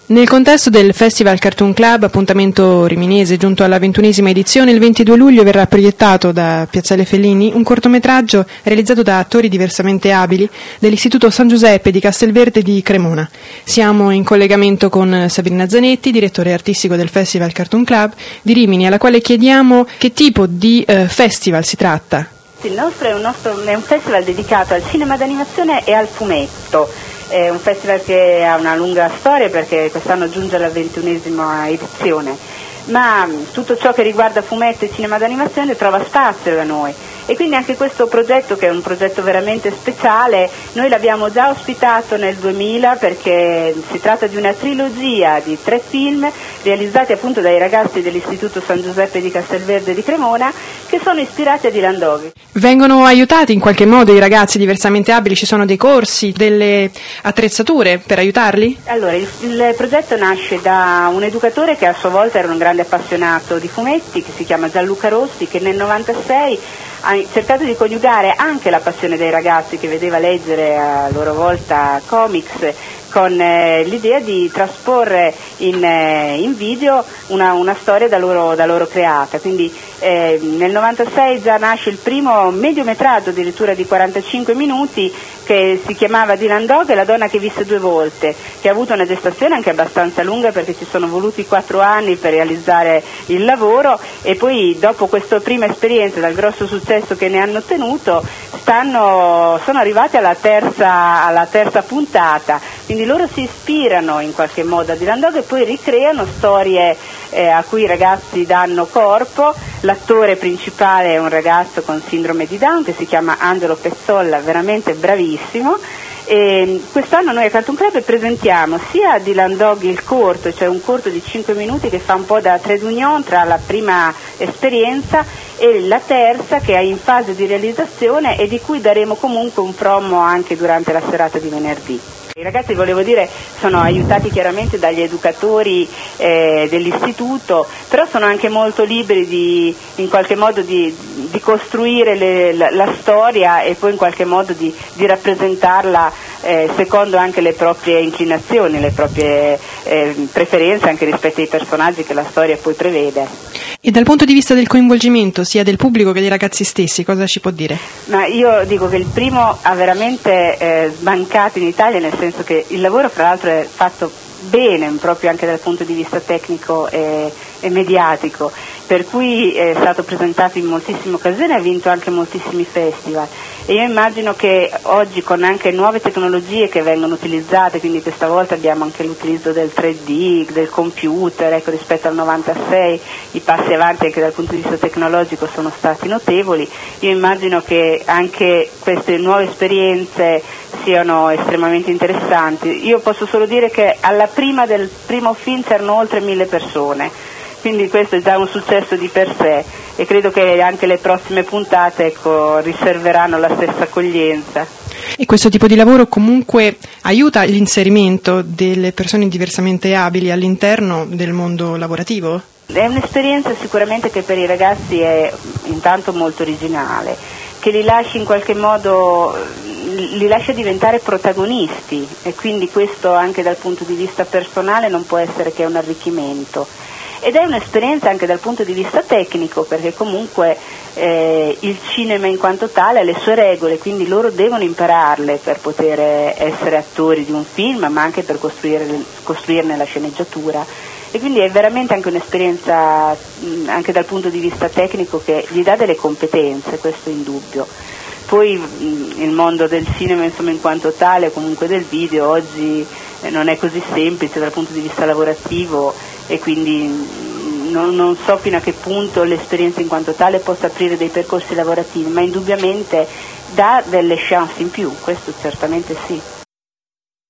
Nel contesto del Festival Cartoon Club, appuntamento riminese giunto alla 21esima edizione, il 22 luglio verrà proiettato da Piazzale Fellini un cortometraggio realizzato da attori diversamente abili dell'Istituto San Giuseppe di Castelverde di Cremona. Siamo in collegamento con Sabrina Zanetti, direttore artistico del Festival Cartoon Club di Rimini, alla quale chiediamo che tipo di festival si tratta. Il nostro è un festival dedicato al cinema d'animazione e al fumetto. È un festival che ha una lunga storia perché quest'anno giunge alla 21esima edizione, ma tutto ciò che riguarda fumetto e cinema d'animazione trova spazio da noi. E quindi anche questo progetto, che è un progetto veramente speciale, noi l'abbiamo già ospitato nel 2000 perché si tratta di una trilogia di 3 film realizzati appunto dai ragazzi dell'Istituto San Giuseppe di Castelverde di Cremona, che sono ispirati a Dylan Dog. Vengono aiutati in qualche modo i ragazzi diversamente abili? Ci sono dei corsi, delle attrezzature per aiutarli? Allora, il progetto nasce da un educatore che a sua volta era un grande appassionato di fumetti, che si chiama Gianluca Rossi, che nel 96 ha cercato di coniugare anche la passione dei ragazzi, che vedeva leggere a loro volta comics, con l'idea di trasporre in video una storia da loro creata. Quindi nel 96 già nasce il primo mediometraggio, addirittura di 45 minuti, che si chiamava Dylan Dog e la donna che visse 2 volte, che ha avuto una gestazione anche abbastanza lunga perché ci sono voluti 4 anni per realizzare il lavoro, e poi dopo questa prima esperienza, dal grosso successo che ne hanno ottenuto, sono arrivati alla terza puntata. Quindi loro si ispirano in qualche modo a Dylan Dog e poi ricreano storie a cui i ragazzi danno corpo. L'attore principale è un ragazzo con sindrome di Down che si chiama Angelo Pezzolla, veramente bravissimo. E quest'anno noi a Cartoon Club presentiamo sia Dylan Dog il corto, cioè un corto di 5 minuti che fa un po' da trade union tra la prima esperienza e la terza, che è in fase di realizzazione e di cui daremo comunque un promo anche durante la serata di venerdì. I ragazzi, volevo dire, sono aiutati chiaramente dagli educatori dell'istituto, però sono anche molto liberi in qualche modo di costruire la storia e poi in qualche modo di rappresentarla secondo anche le proprie inclinazioni, le proprie preferenze anche rispetto ai personaggi che la storia poi prevede. E dal punto di vista del coinvolgimento sia del pubblico che dei ragazzi stessi, cosa ci può dire? Ma io dico che il primo ha veramente sbancato in Italia, nel senso che il lavoro fra l'altro è fatto bene proprio anche dal punto di vista tecnico e mediatico, per cui è stato presentato in moltissime occasioni e ha vinto anche moltissimi festival. E io immagino che oggi, con anche nuove tecnologie che vengono utilizzate, quindi questa volta abbiamo anche l'utilizzo del 3D, del computer, ecco, rispetto al 96 i passi avanti anche dal punto di vista tecnologico sono stati notevoli. Io immagino che anche queste nuove esperienze siano estremamente interessanti. Io posso solo dire che alla prima del primo film c'erano oltre 1000 persone, quindi questo è già un successo di per sé, e credo che anche le prossime puntate riserveranno la stessa accoglienza. E questo tipo di lavoro comunque aiuta l'inserimento delle persone diversamente abili all'interno del mondo lavorativo? È un'esperienza sicuramente che per i ragazzi è intanto molto originale, che li lascia in qualche modo, li lascia diventare protagonisti, e quindi questo anche dal punto di vista personale non può essere che un arricchimento. Ed è un'esperienza anche dal punto di vista tecnico, perché comunque il cinema in quanto tale ha le sue regole, quindi loro devono impararle per poter essere attori di un film, ma anche per costruirne la sceneggiatura. E quindi è veramente anche un'esperienza anche dal punto di vista tecnico che gli dà delle competenze, questo è indubbio. Poi il mondo del cinema, insomma, in quanto tale, comunque del video, oggi non è così semplice dal punto di vista lavorativo, e quindi non so fino a che punto l'esperienza in quanto tale possa aprire dei percorsi lavorativi, ma indubbiamente dà delle chance in più, questo certamente sì.